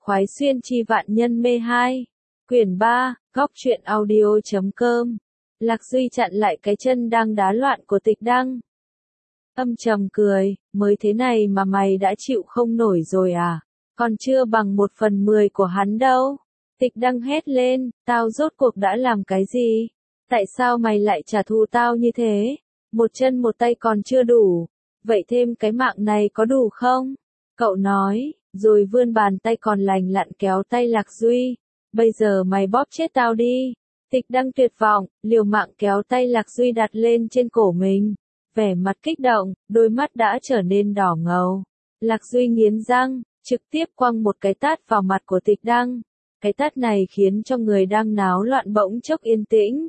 khoái xuyên chi vạn nhân mê 2. Quyển 3, góc truyện audio.com. Lạc Duy chặn lại cái chân đang đá loạn của Tịch Đăng. Âm trầm cười, mới thế này mà mày đã chịu không nổi rồi à? Còn chưa bằng 1/10 của hắn đâu. Tịch Đăng hét lên, tao rốt cuộc đã làm cái gì? Tại sao mày lại trả thù tao như thế? Một chân một tay còn chưa đủ. Vậy thêm cái mạng này có đủ không? Cậu nói, rồi vươn bàn tay còn lành lặn kéo tay Lạc Duy. Bây giờ mày bóp chết tao đi. Tịch Đăng tuyệt vọng, liều mạng kéo tay Lạc Duy đặt lên trên cổ mình. Vẻ mặt kích động, đôi mắt đã trở nên đỏ ngầu. Lạc Duy nghiến răng, trực tiếp quăng một cái tát vào mặt của Tịch Đăng. Cái tát này khiến cho người đang náo loạn bỗng chốc yên tĩnh.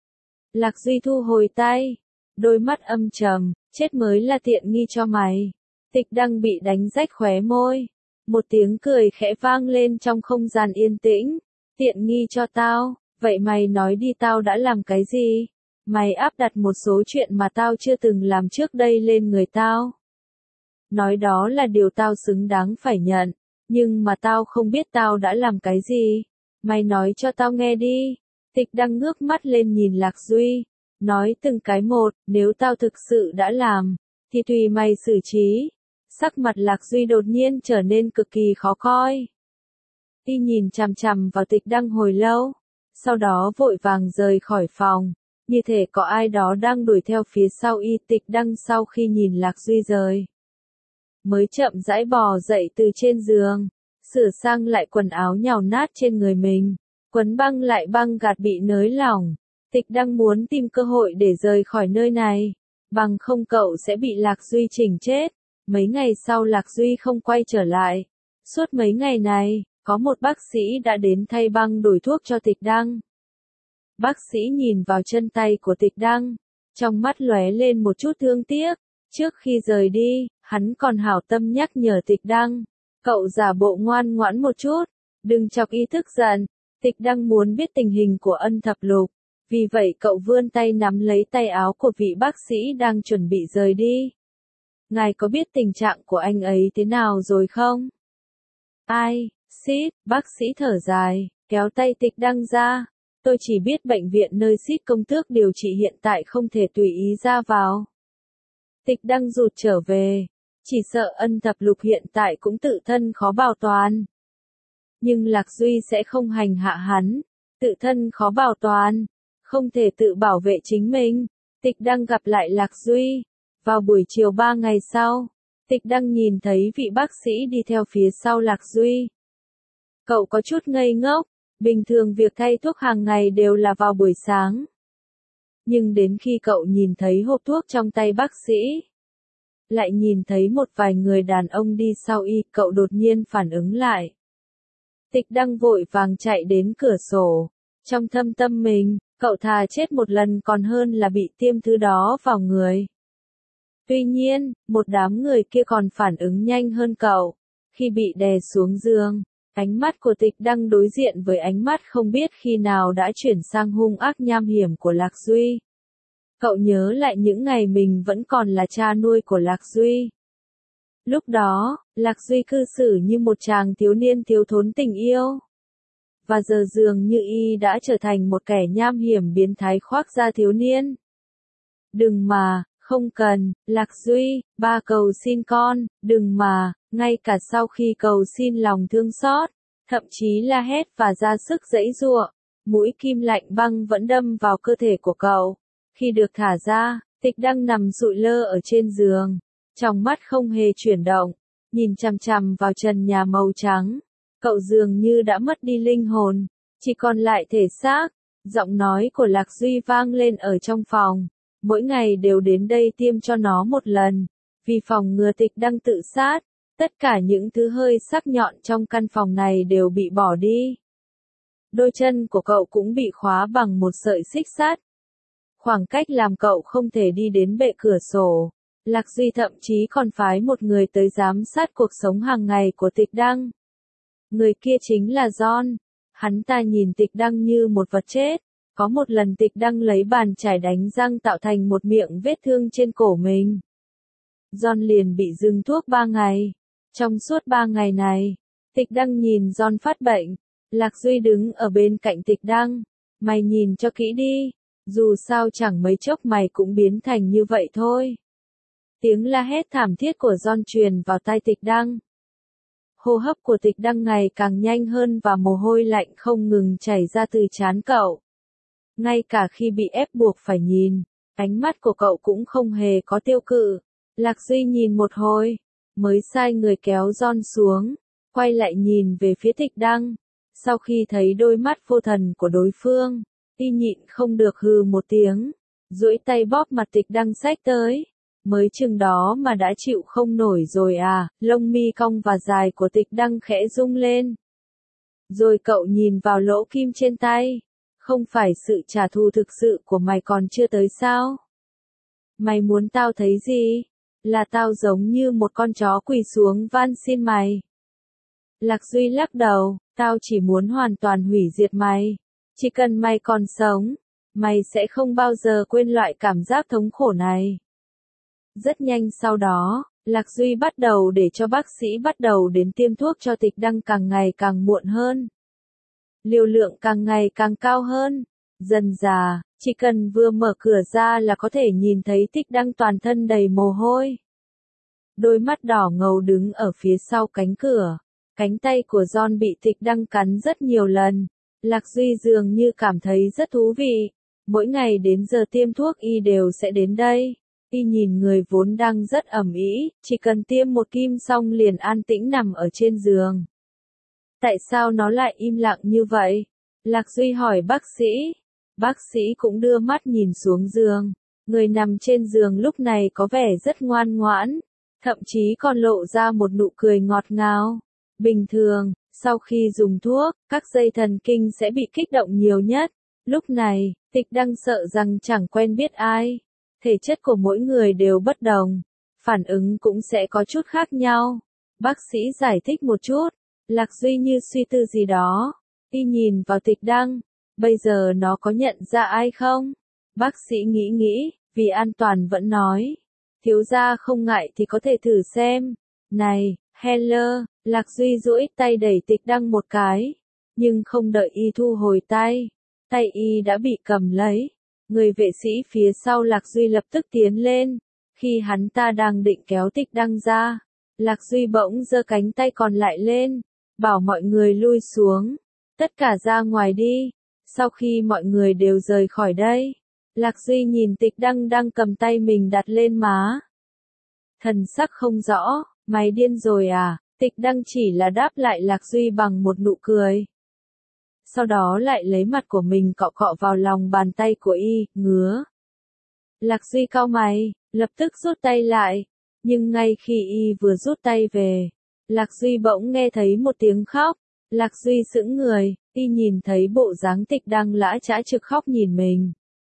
Lạc Duy thu hồi tay, đôi mắt âm trầm, chết mới là tiện nghi cho mày. Tịch Đăng bị đánh rách khóe môi. Một tiếng cười khẽ vang lên trong không gian yên tĩnh. Tiện nghi cho tao, vậy mày nói đi tao đã làm cái gì? Mày áp đặt một số chuyện mà tao chưa từng làm trước đây lên người tao. Nói đó là điều tao xứng đáng phải nhận, nhưng mà tao không biết tao đã làm cái gì. Mày nói cho tao nghe đi. Tịch Đăng ngước mắt lên nhìn Lạc Duy, nói từng cái một, nếu tao thực sự đã làm, thì tùy mày xử trí. Sắc mặt Lạc Duy đột nhiên trở nên cực kỳ khó coi. Y nhìn chằm chằm vào Tịch Đăng hồi lâu, sau đó vội vàng rời khỏi phòng, như thể có ai đó đang đuổi theo phía sau y. Tịch Đăng sau khi nhìn Lạc Duy rời, mới chậm rãi bò dậy từ trên giường, sửa sang lại quần áo nhàu nát trên người mình, quấn băng lại băng gạc bị nới lỏng. Tịch Đăng muốn tìm cơ hội để rời khỏi nơi này, bằng không cậu sẽ bị Lạc Duy chỉnh chết. Mấy ngày sau Lạc Duy không quay trở lại. Suốt mấy ngày này, có một bác sĩ đã đến thay băng đổi thuốc cho Tịch Đăng. Bác sĩ nhìn vào chân tay của Tịch Đăng, trong mắt lóe lên một chút thương tiếc. Trước khi rời đi, hắn còn hảo tâm nhắc nhở Tịch Đăng, cậu giả bộ ngoan ngoãn một chút, đừng chọc y tức giận. Tịch Đăng muốn biết tình hình của Ân Thập Lục, vì vậy cậu vươn tay nắm lấy tay áo của vị bác sĩ đang chuẩn bị rời đi. Ngài có biết tình trạng của anh ấy thế nào rồi không? Ai, Sít, bác sĩ thở dài, kéo tay Tịch Đăng ra. Tôi chỉ biết bệnh viện nơi Sít công tước điều trị hiện tại không thể tùy ý ra vào. Tịch Đăng rụt trở về, chỉ sợ Ân Thập Lục hiện tại cũng tự thân khó bảo toàn. Nhưng Lạc Duy sẽ không hành hạ hắn, tự thân khó bảo toàn, không thể tự bảo vệ chính mình. Tịch Đăng gặp lại Lạc Duy. Vào buổi chiều 3 ngày sau, Tịch Đăng nhìn thấy vị bác sĩ đi theo phía sau Lạc Duy. Cậu có chút ngây ngốc, bình thường việc thay thuốc hàng ngày đều là vào buổi sáng. Nhưng đến khi cậu nhìn thấy hộp thuốc trong tay bác sĩ, lại nhìn thấy một vài người đàn ông đi sau y, cậu đột nhiên phản ứng lại. Tịch Đăng vội vàng chạy đến cửa sổ, trong thâm tâm mình, cậu thà chết một lần còn hơn là bị tiêm thứ đó vào người. Tuy nhiên, một đám người kia còn phản ứng nhanh hơn cậu. Khi bị đè xuống giường, ánh mắt của Tịch Đăng đối diện với ánh mắt không biết khi nào đã chuyển sang hung ác nham hiểm của Lạc Duy. Cậu nhớ lại những ngày mình vẫn còn là cha nuôi của Lạc Duy. Lúc đó, Lạc Duy cư xử như một chàng thiếu niên thiếu thốn tình yêu. Và giờ dường như y đã trở thành một kẻ nham hiểm biến thái khoác da thiếu niên. Đừng mà, không cần, Lạc Duy, ba cầu xin con, đừng mà. Ngay cả sau khi cầu xin lòng thương xót, thậm chí la hét và ra sức giãy giụa, mũi kim lạnh băng vẫn đâm vào cơ thể của cậu. Khi được thả ra, Tịch Đăng nằm sụi lơ ở trên giường, trong mắt không hề chuyển động, nhìn chằm chằm vào trần nhà màu trắng. Cậu dường như đã mất đi linh hồn, chỉ còn lại thể xác. Giọng nói của Lạc Duy vang lên ở trong phòng, mỗi ngày đều đến đây tiêm cho nó một lần, vì phòng ngừa Tịch Đăng tự sát. Tất cả những thứ hơi sắc nhọn trong căn phòng này đều bị bỏ đi. Đôi chân của cậu cũng bị khóa bằng một sợi xích sắt. Khoảng cách làm cậu không thể đi đến bệ cửa sổ. Lạc Duy thậm chí còn phái một người tới giám sát cuộc sống hàng ngày của Tịch Đăng. Người kia chính là John. Hắn ta nhìn Tịch Đăng như một vật chết. Có một lần Tịch Đăng lấy bàn chải đánh răng tạo thành một miệng vết thương trên cổ mình. John liền bị dừng thuốc 3 ngày. Trong suốt 3 ngày này, Tịch Đăng nhìn John phát bệnh. Lạc Duy đứng ở bên cạnh Tịch Đăng. Mày nhìn cho kỹ đi. Dù sao chẳng mấy chốc mày cũng biến thành như vậy thôi. Tiếng la hét thảm thiết của John truyền vào tai Tịch Đăng. Hô hấp của Tịch Đăng ngày càng nhanh hơn và mồ hôi lạnh không ngừng chảy ra từ trán cậu. Ngay cả khi bị ép buộc phải nhìn, ánh mắt của cậu cũng không hề có tiêu cự. Lạc Duy nhìn một hồi, mới sai người kéo John xuống, quay lại nhìn về phía Tịch Đăng. Sau khi thấy đôi mắt vô thần của đối phương, y nhịn không được hừ một tiếng, duỗi tay bóp mặt Tịch Đăng xách tới. Mới chừng đó mà đã chịu không nổi rồi à, lông mi cong và dài của Tịch Đăng khẽ rung lên. Rồi cậu nhìn vào lỗ kim trên tay. Không phải sự trả thù thực sự của mày còn chưa tới sao? Mày muốn tao thấy gì? Là tao giống như một con chó quỳ xuống van xin mày. Lạc Duy lắc đầu, tao chỉ muốn hoàn toàn hủy diệt mày. Chỉ cần mày còn sống, mày sẽ không bao giờ quên loại cảm giác thống khổ này. Rất nhanh sau đó, Lạc Duy bắt đầu để cho bác sĩ bắt đầu đến tiêm thuốc cho Tịch Đăng càng ngày càng muộn hơn. Liều lượng càng ngày càng cao hơn. Dần dà, chỉ cần vừa mở cửa ra là có thể nhìn thấy Tịch Đăng toàn thân đầy mồ hôi. Đôi mắt đỏ ngầu đứng ở phía sau cánh cửa. Cánh tay của John bị Tịch Đăng cắn rất nhiều lần. Lạc Duy dường như cảm thấy rất thú vị. Mỗi ngày đến giờ tiêm thuốc y đều sẽ đến đây. Y nhìn người vốn đang rất ầm ĩ, chỉ cần tiêm một kim xong liền an tĩnh nằm ở trên giường. Tại sao nó lại im lặng như vậy? Lạc Duy hỏi bác sĩ. Bác sĩ cũng đưa mắt nhìn xuống giường. Người nằm trên giường lúc này có vẻ rất ngoan ngoãn, thậm chí còn lộ ra một nụ cười ngọt ngào. Bình thường, sau khi dùng thuốc, các dây thần kinh sẽ bị kích động nhiều nhất. Lúc này, Tịch Đăng sợ rằng chẳng quen biết ai. Thể chất của mỗi người đều bất đồng, phản ứng cũng sẽ có chút khác nhau. Bác sĩ giải thích một chút. Lạc Duy như suy tư gì đó. Y nhìn vào Tịch Đăng. Bây giờ nó có nhận ra ai không? Bác sĩ nghĩ, vì an toàn vẫn nói. Thiếu gia không ngại thì có thể thử xem. Này, Heller, Lạc Duy duỗi tay đẩy Tịch Đăng một cái. Nhưng không đợi y thu hồi tay. Tay y đã bị cầm lấy. Người vệ sĩ phía sau Lạc Duy lập tức tiến lên. Khi hắn ta đang định kéo Tịch Đăng ra, Lạc Duy bỗng giơ cánh tay còn lại lên, bảo mọi người lui xuống. Tất cả ra ngoài đi. Sau khi mọi người đều rời khỏi đây, Lạc Duy nhìn Tịch Đăng đang cầm tay mình đặt lên má. Thần sắc không rõ, mày điên rồi à? Tịch Đăng chỉ là đáp lại Lạc Duy bằng một nụ cười. Sau đó lại lấy mặt của mình cọ cọ vào lòng bàn tay của y, ngứa. Lạc Duy cau mày, lập tức rút tay lại. Nhưng ngay khi y vừa rút tay về, Lạc Duy bỗng nghe thấy một tiếng khóc. Lạc Duy sững người, y nhìn thấy bộ dáng Tịch Đăng lã chã trực khóc nhìn mình.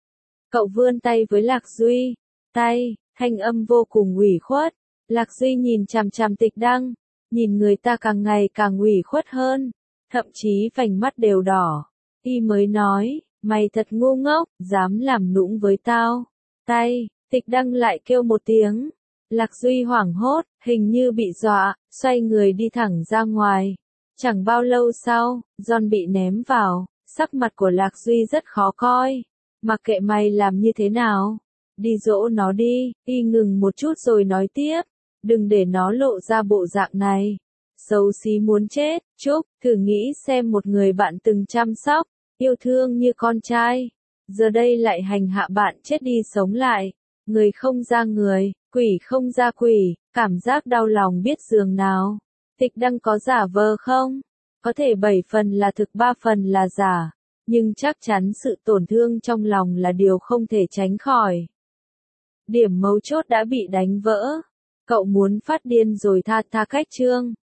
Cậu vươn tay với Lạc Duy. Tay, thanh âm vô cùng ủy khuất. Lạc Duy nhìn chằm chằm Tịch Đăng. Nhìn người ta càng ngày càng ủy khuất hơn. Thậm chí vành mắt đều đỏ. Y mới nói, mày thật ngu ngốc, dám làm nũng với tao. Tay, Tịch Đăng lại kêu một tiếng. Lạc Duy hoảng hốt, hình như bị dọa, xoay người đi thẳng ra ngoài. Chẳng bao lâu sau, John bị ném vào, sắc mặt của Lạc Duy rất khó coi. Mặc kệ mày làm như thế nào, đi dỗ nó đi. Y ngừng một chút rồi nói tiếp, đừng để nó lộ ra bộ dạng này. Xấu xí muốn chết. Trúc, thử nghĩ xem một người bạn từng chăm sóc, yêu thương như con trai, giờ đây lại hành hạ bạn chết đi sống lại. Người không ra người, quỷ không ra quỷ, cảm giác đau lòng biết giường nào. Tịch Đăng có giả vờ không? Có thể 7 phần là thực 3 phần là giả, nhưng chắc chắn sự tổn thương trong lòng là điều không thể tránh khỏi. Điểm mấu chốt đã bị đánh vỡ. Cậu muốn phát điên rồi tha cách chương.